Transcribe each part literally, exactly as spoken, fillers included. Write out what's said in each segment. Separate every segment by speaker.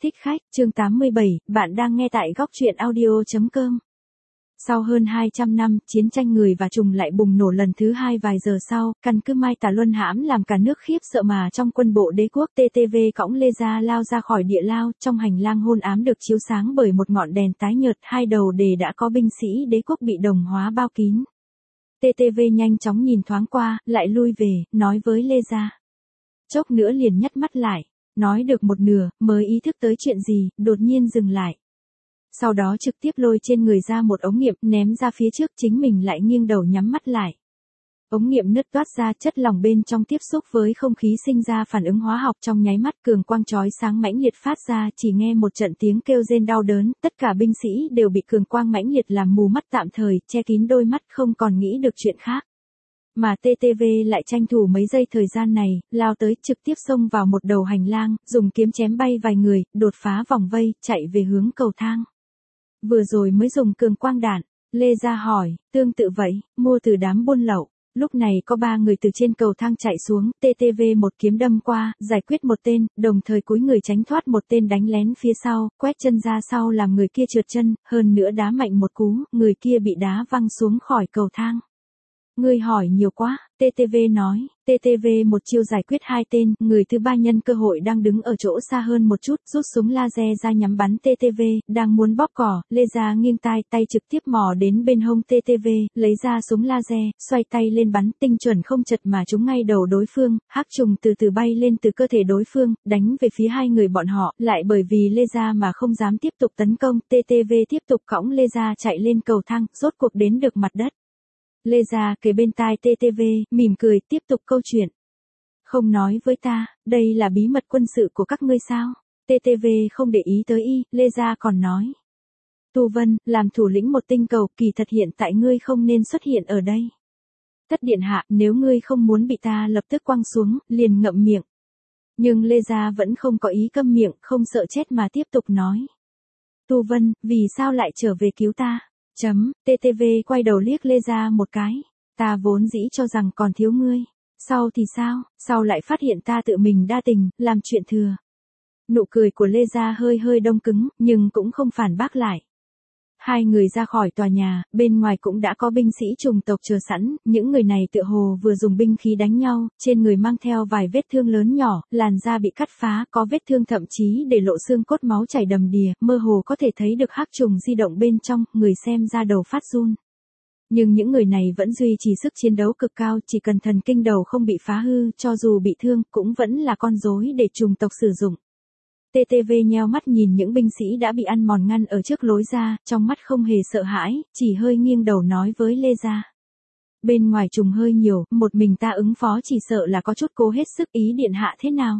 Speaker 1: Thích khách, chương tám mươi bảy, bạn đang nghe tại góc truyện audio chấm com. Sau hơn hai trăm năm, chiến tranh người và trùng lại bùng nổ lần thứ hai vài giờ sau, căn cứ Mai Tà Luân hãm làm cả nước khiếp sợ mà trong quân bộ đế quốc tê tê vê cõng Lê Gia lao ra khỏi địa lao, trong hành lang hôn ám được chiếu sáng bởi một ngọn đèn tái nhợt, hai đầu đề đã có binh sĩ đế quốc bị đồng hóa bao kín. tê tê vê nhanh chóng nhìn thoáng qua, lại lui về, nói với Lê Gia. Chốc nữa liền nhắm mắt lại. Nói được một nửa, mới ý thức tới chuyện gì, đột nhiên dừng lại. Sau đó trực tiếp lôi trên người ra một ống nghiệm, ném ra phía trước, chính mình lại nghiêng đầu nhắm mắt lại. Ống nghiệm nứt toát ra, chất lỏng bên trong tiếp xúc với không khí sinh ra phản ứng hóa học, trong nháy mắt cường quang chói sáng mãnh liệt phát ra, chỉ nghe một trận tiếng kêu rên đau đớn, tất cả binh sĩ đều bị cường quang mãnh liệt làm mù mắt tạm thời, che kín đôi mắt không còn nghĩ được chuyện khác. Mà tê tê vê lại tranh thủ mấy giây thời gian này, lao tới trực tiếp xông vào một đầu hành lang, dùng kiếm chém bay vài người, đột phá vòng vây, chạy về hướng cầu thang. Vừa rồi mới dùng cường quang đạn, Lê Gia hỏi, tương tự vậy, mua từ đám buôn lậu. Lúc này có ba người từ trên cầu thang chạy xuống, tê tê vê một kiếm đâm qua, giải quyết một tên, đồng thời cúi người tránh thoát một tên đánh lén phía sau, quét chân ra sau làm người kia trượt chân, hơn nữa đá mạnh một cú, người kia bị đá văng xuống khỏi cầu thang. Ngươi hỏi nhiều quá, tê tê vê nói, tê tê vê một chiêu giải quyết hai tên, người thứ ba nhân cơ hội đang đứng ở chỗ xa hơn một chút, rút súng laser ra nhắm bắn tê tê vê, đang muốn bóp cỏ, Lê Gia nghiêng tai, tay trực tiếp mò đến bên hông tê tê vê, lấy ra súng laser, xoay tay lên bắn, tinh chuẩn không chật mà trúng ngay đầu đối phương, hắc trùng từ từ bay lên từ cơ thể đối phương, đánh về phía hai người bọn họ, lại bởi vì Lê Gia mà không dám tiếp tục tấn công, tê tê vê tiếp tục cõng Lê Gia chạy lên cầu thang, rốt cuộc đến được mặt đất. Lê Gia kề bên tai tê tê vê, mỉm cười, tiếp tục câu chuyện. Không nói với ta, đây là bí mật quân sự của các ngươi sao? tê tê vê không để ý tới y, Lê Gia còn nói. Tu Vân, làm thủ lĩnh một tinh cầu, kỳ thật hiện tại ngươi không nên xuất hiện ở đây. Tất điện hạ, nếu ngươi không muốn bị ta lập tức quăng xuống, liền ngậm miệng. Nhưng Lê Gia vẫn không có ý câm miệng, không sợ chết mà tiếp tục nói. Tu Vân, vì sao lại trở về cứu ta? Chấm, tê tê vê quay đầu liếc Lê Gia một cái. Ta vốn dĩ cho rằng còn thiếu ngươi. Sau thì sao, sau lại phát hiện ta tự mình đa tình, làm chuyện thừa. Nụ cười của Lê Gia hơi hơi đông cứng, nhưng cũng không phản bác lại. Hai người ra khỏi tòa nhà, bên ngoài cũng đã có binh sĩ trùng tộc chờ sẵn, những người này tựa hồ vừa dùng binh khí đánh nhau, trên người mang theo vài vết thương lớn nhỏ, làn da bị cắt phá, có vết thương thậm chí để lộ xương cốt máu chảy đầm đìa, mơ hồ có thể thấy được hắc trùng di động bên trong, người xem ra đầu phát run. Nhưng những người này vẫn duy trì sức chiến đấu cực cao, chỉ cần thần kinh đầu không bị phá hư, cho dù bị thương, cũng vẫn là con rối để trùng tộc sử dụng. tê tê vê nheo mắt nhìn những binh sĩ đã bị ăn mòn ngăn ở trước lối ra, trong mắt không hề sợ hãi, chỉ hơi nghiêng đầu nói với Lê Gia. Bên ngoài trùng hơi nhiều, một mình ta ứng phó chỉ sợ là có chút cố hết sức, ý điện hạ thế nào?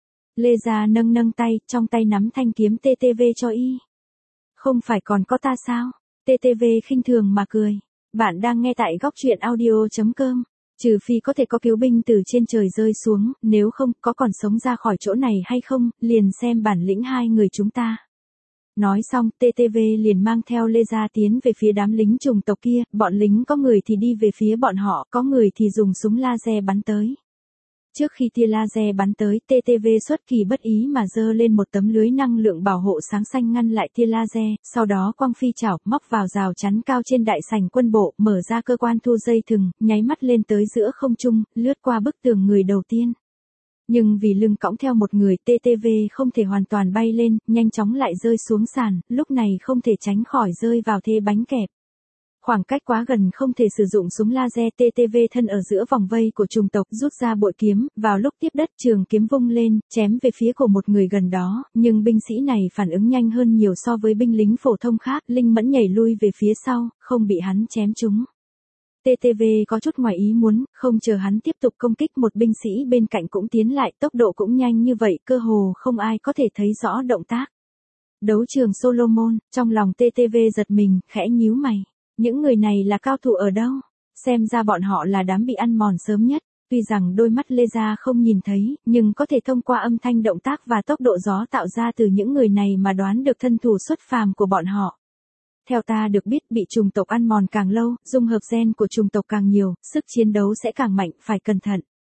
Speaker 1: Lê Gia nâng nâng tay, trong tay nắm thanh kiếm tê tê vê cho y. Không phải còn có ta sao? tê tê vê khinh thường mà cười. Bạn đang nghe tại góc truyện audio chấm com. Trừ phi có thể có cứu binh từ trên trời rơi xuống, nếu không, có còn sống ra khỏi chỗ này hay không, liền xem bản lĩnh hai người chúng ta. Nói xong, tê tê vê liền mang theo Lê Gia tiến về phía đám lính trùng tộc kia, bọn lính có người thì đi về phía bọn họ, có người thì dùng súng laser bắn tới. Trước khi tia laser bắn tới, tê tê vê xuất kỳ bất ý mà giơ lên một tấm lưới năng lượng bảo hộ sáng xanh ngăn lại tia laser, sau đó quang phi chảo, móc vào rào chắn cao trên đại sảnh quân bộ, mở ra cơ quan thu dây thừng, nháy mắt lên tới giữa không trung, lướt qua bức tường người đầu tiên. Nhưng vì lưng cõng theo một người, tê tê vê không thể hoàn toàn bay lên, nhanh chóng lại rơi xuống sàn, lúc này không thể tránh khỏi rơi vào thế bánh kẹp. Khoảng cách quá gần không thể sử dụng súng laser, tê tê vê thân ở giữa vòng vây của trùng tộc, rút ra bội kiếm, vào lúc tiếp đất trường kiếm vung lên, chém về phía của một người gần đó, nhưng binh sĩ này phản ứng nhanh hơn nhiều so với binh lính phổ thông khác, linh mẫn nhảy lui về phía sau, không bị hắn chém trúng. tê tê vê có chút ngoài ý muốn, không chờ hắn tiếp tục công kích, một binh sĩ bên cạnh cũng tiến lại, tốc độ cũng nhanh như vậy, cơ hồ không ai có thể thấy rõ động tác. Đấu trường Solomon, trong lòng tê tê vê giật mình, khẽ nhíu mày. Những người này là cao thủ ở đâu? Xem ra bọn họ là đám bị ăn mòn sớm nhất. Tuy rằng đôi mắt Lê Gia không nhìn thấy, nhưng có thể thông qua âm thanh động tác và tốc độ gió tạo ra từ những người này mà đoán được thân thủ xuất phàm của bọn họ. Theo ta được biết, bị trùng tộc ăn mòn càng lâu, dung hợp gen của trùng tộc càng nhiều, sức chiến đấu sẽ càng mạnh, phải cẩn thận.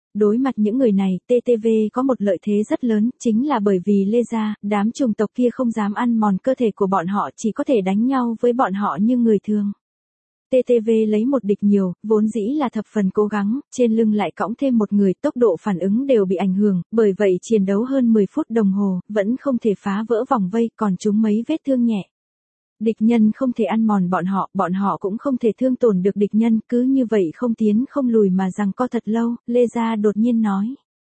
Speaker 1: Đối mặt những người này, tê tê vê có một lợi thế rất lớn, chính là bởi vì Lê Gia, đám chủng tộc kia không dám ăn mòn cơ thể của bọn họ, chỉ có thể đánh nhau với bọn họ như người thường. tê tê vê lấy một địch nhiều, vốn dĩ là thập phần cố gắng, trên lưng lại cõng thêm một người, tốc độ phản ứng đều bị ảnh hưởng, bởi vậy chiến đấu hơn mười phút đồng hồ, vẫn không thể phá vỡ vòng vây, còn trúng mấy vết thương nhẹ. Địch nhân không thể ăn mòn bọn họ, bọn họ cũng không thể thương tổn được địch nhân, cứ như vậy không tiến không lùi mà giằng co thật lâu, Lê Gia đột nhiên nói.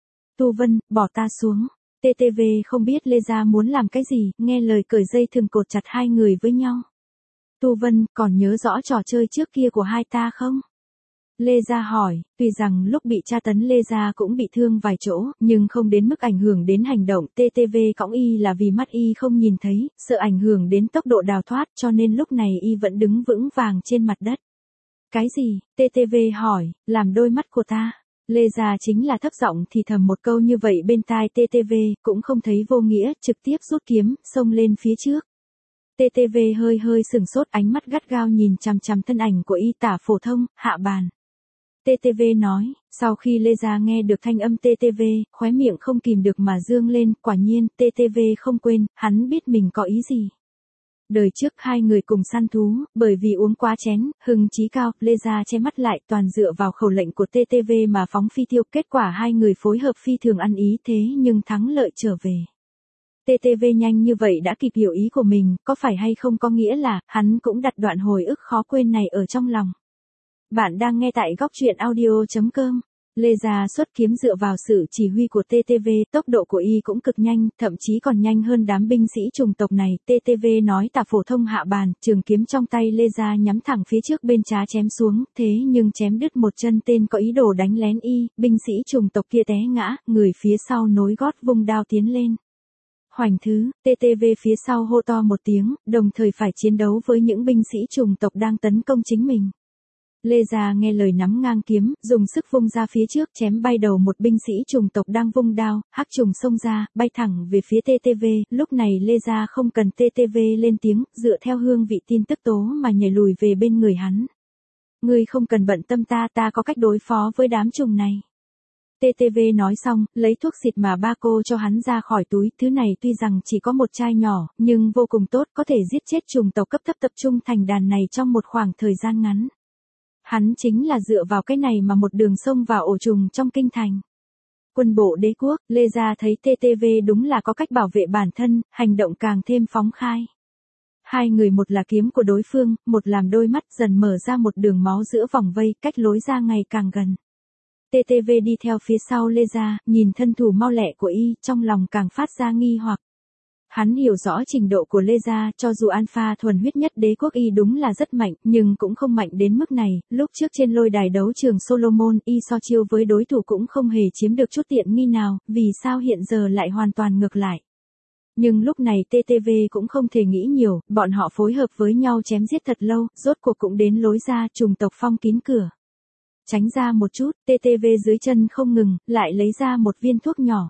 Speaker 1: Tu Vân, bỏ ta xuống. tê tê vê không biết Lê Gia muốn làm cái gì, nghe lời cởi dây thừng cột chặt hai người với nhau. Tu Vân, còn nhớ rõ trò chơi trước kia của hai ta không? Lê Gia hỏi, tuy rằng lúc bị tra tấn Lê Gia cũng bị thương vài chỗ, nhưng không đến mức ảnh hưởng đến hành động, tê tê vê cõng y là vì mắt y không nhìn thấy, sợ ảnh hưởng đến tốc độ đào thoát, cho nên lúc này y vẫn đứng vững vàng trên mặt đất. Cái gì? tê tê vê hỏi, làm đôi mắt của ta. Lê Gia chính là thấp giọng thì thầm một câu như vậy bên tai tê tê vê, cũng không thấy vô nghĩa, trực tiếp rút kiếm, xông lên phía trước. tê tê vê hơi hơi sừng sốt, ánh mắt gắt gao nhìn chằm chằm thân ảnh của y tả phổ thông, hạ bàn. tê tê vê nói, sau khi Lê Gia nghe được thanh âm tê tê vê, khóe miệng không kìm được mà dương lên, quả nhiên, tê tê vê không quên, hắn biết mình có ý gì. Đời trước hai người cùng săn thú, bởi vì uống quá chén, hưng chí cao, Lê Gia che mắt lại, toàn dựa vào khẩu lệnh của tê tê vê mà phóng phi tiêu, kết quả hai người phối hợp phi thường ăn ý thế nhưng thắng lợi trở về. tê tê vê nhanh như vậy đã kịp hiểu ý của mình, có phải hay không có nghĩa là, hắn cũng đặt đoạn hồi ức khó quên này ở trong lòng. Bạn đang nghe tại góc truyện audio chấm com. Lê Gia xuất kiếm dựa vào sự chỉ huy của tê tê vê, tốc độ của y cũng cực nhanh, thậm chí còn nhanh hơn đám binh sĩ chủng tộc này. tê tê vê nói tả phổ thông hạ bàn, trường kiếm trong tay Lê Gia nhắm thẳng phía trước bên trá chém xuống, thế nhưng chém đứt một chân tên có ý đồ đánh lén y, binh sĩ chủng tộc kia té ngã, người phía sau nối gót vung đao tiến lên. Hoành thứ, tê tê vê phía sau hô to một tiếng, đồng thời phải chiến đấu với những binh sĩ chủng tộc đang tấn công chính mình. Lê Gia nghe lời nắm ngang kiếm, dùng sức vung ra phía trước chém bay đầu một binh sĩ chủng tộc đang vung đao, hắc trùng xông ra, bay thẳng về phía tê tê vê, lúc này Lê Gia không cần tê tê vê lên tiếng, dựa theo hương vị tin tức tố mà nhảy lùi về bên người hắn. Ngươi không cần bận tâm ta, ta có cách đối phó với đám trùng này. tê tê vê nói xong, lấy thuốc xịt mà ba cô cho hắn ra khỏi túi, thứ này tuy rằng chỉ có một chai nhỏ, nhưng vô cùng tốt, có thể giết chết trùng tộc cấp thấp tập trung thành đàn này trong một khoảng thời gian ngắn. Hắn chính là dựa vào cái này mà một đường xông vào ổ trùng trong kinh thành. Quân bộ đế quốc, Lê Gia thấy tê tê vê đúng là có cách bảo vệ bản thân, hành động càng thêm phóng khai. Hai người một là kiếm của đối phương, một làm đôi mắt dần mở ra một đường máu giữa vòng vây, cách lối ra ngày càng gần. tê tê vê đi theo phía sau Lê Gia, nhìn thân thủ mau lẹ của y, trong lòng càng phát ra nghi hoặc. Hắn hiểu rõ trình độ của Lê Gia, cho dù alpha thuần huyết nhất đế quốc y đúng là rất mạnh, nhưng cũng không mạnh đến mức này, lúc trước trên lôi đài đấu trường Solomon, y so chiêu với đối thủ cũng không hề chiếm được chút tiện nghi nào, vì sao hiện giờ lại hoàn toàn ngược lại. Nhưng lúc này tê tê vê cũng không thể nghĩ nhiều, bọn họ phối hợp với nhau chém giết thật lâu, rốt cuộc cũng đến lối ra, trùng tộc phong kín cửa. Tránh ra một chút, tê tê vê dưới chân không ngừng, lại lấy ra một viên thuốc nhỏ.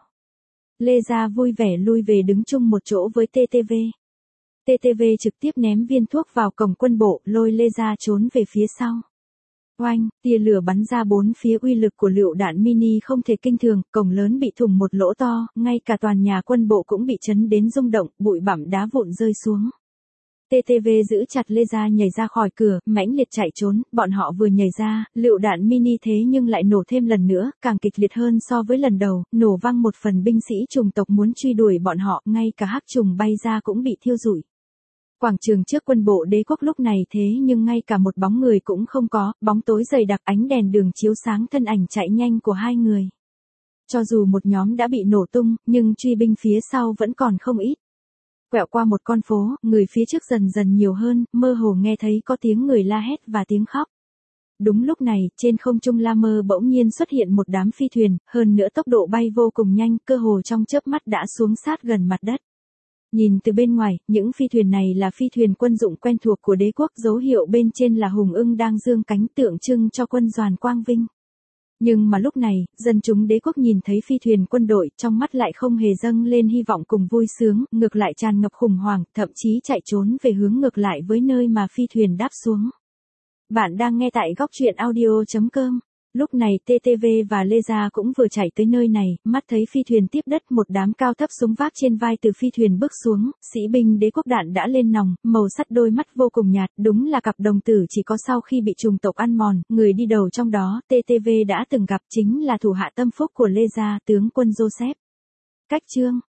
Speaker 1: Lê Gia vui vẻ lui về đứng chung một chỗ với tê tê vê. tê tê vê trực tiếp ném viên thuốc vào cổng quân bộ, lôi Lê Gia trốn về phía sau. Oanh, tia lửa bắn ra bốn phía, uy lực của lựu đạn mini không thể kinh thường, cổng lớn bị thủng một lỗ to, ngay cả toàn nhà quân bộ cũng bị chấn đến rung động, bụi bặm đá vụn rơi xuống. tê tê vê giữ chặt Lê Gia nhảy ra khỏi cửa, mãnh liệt chạy trốn, bọn họ vừa nhảy ra, lựu đạn mini thế nhưng lại nổ thêm lần nữa, càng kịch liệt hơn so với lần đầu, nổ văng một phần binh sĩ trùng tộc muốn truy đuổi bọn họ, ngay cả hắc trùng bay ra cũng bị thiêu rụi. Quảng trường trước quân bộ đế quốc lúc này thế nhưng ngay cả một bóng người cũng không có, bóng tối dày đặc, ánh đèn đường chiếu sáng thân ảnh chạy nhanh của hai người. Cho dù một nhóm đã bị nổ tung, nhưng truy binh phía sau vẫn còn không ít. Quẹo qua một con phố, người phía trước dần dần nhiều hơn, mơ hồ nghe thấy có tiếng người la hét và tiếng khóc. Đúng lúc này, trên không trung La Mơ bỗng nhiên xuất hiện một đám phi thuyền, hơn nữa tốc độ bay vô cùng nhanh, cơ hồ trong chớp mắt đã xuống sát gần mặt đất. Nhìn từ bên ngoài, những phi thuyền này là phi thuyền quân dụng quen thuộc của đế quốc, dấu hiệu bên trên là hùng ưng đang dương cánh tượng trưng cho quân doàn quang vinh. Nhưng mà lúc này, dân chúng đế quốc nhìn thấy phi thuyền quân đội, trong mắt lại không hề dâng lên hy vọng cùng vui sướng, ngược lại tràn ngập khủng hoảng, thậm chí chạy trốn về hướng ngược lại với nơi mà phi thuyền đáp xuống. Bạn đang nghe tại góc truyện audio chấm com. Lúc này tê tê vê và Lê Gia cũng vừa chạy tới nơi này, mắt thấy phi thuyền tiếp đất, một đám cao thấp súng vác trên vai từ phi thuyền bước xuống, sĩ binh đế quốc đạn đã lên nòng, màu sắt đôi mắt vô cùng nhạt, đúng là cặp đồng tử chỉ có sau khi bị trùng tộc ăn mòn, người đi đầu trong đó, tê tê vê đã từng gặp chính là thủ hạ tâm phúc của Lê Gia, tướng quân Joseph. Cách chương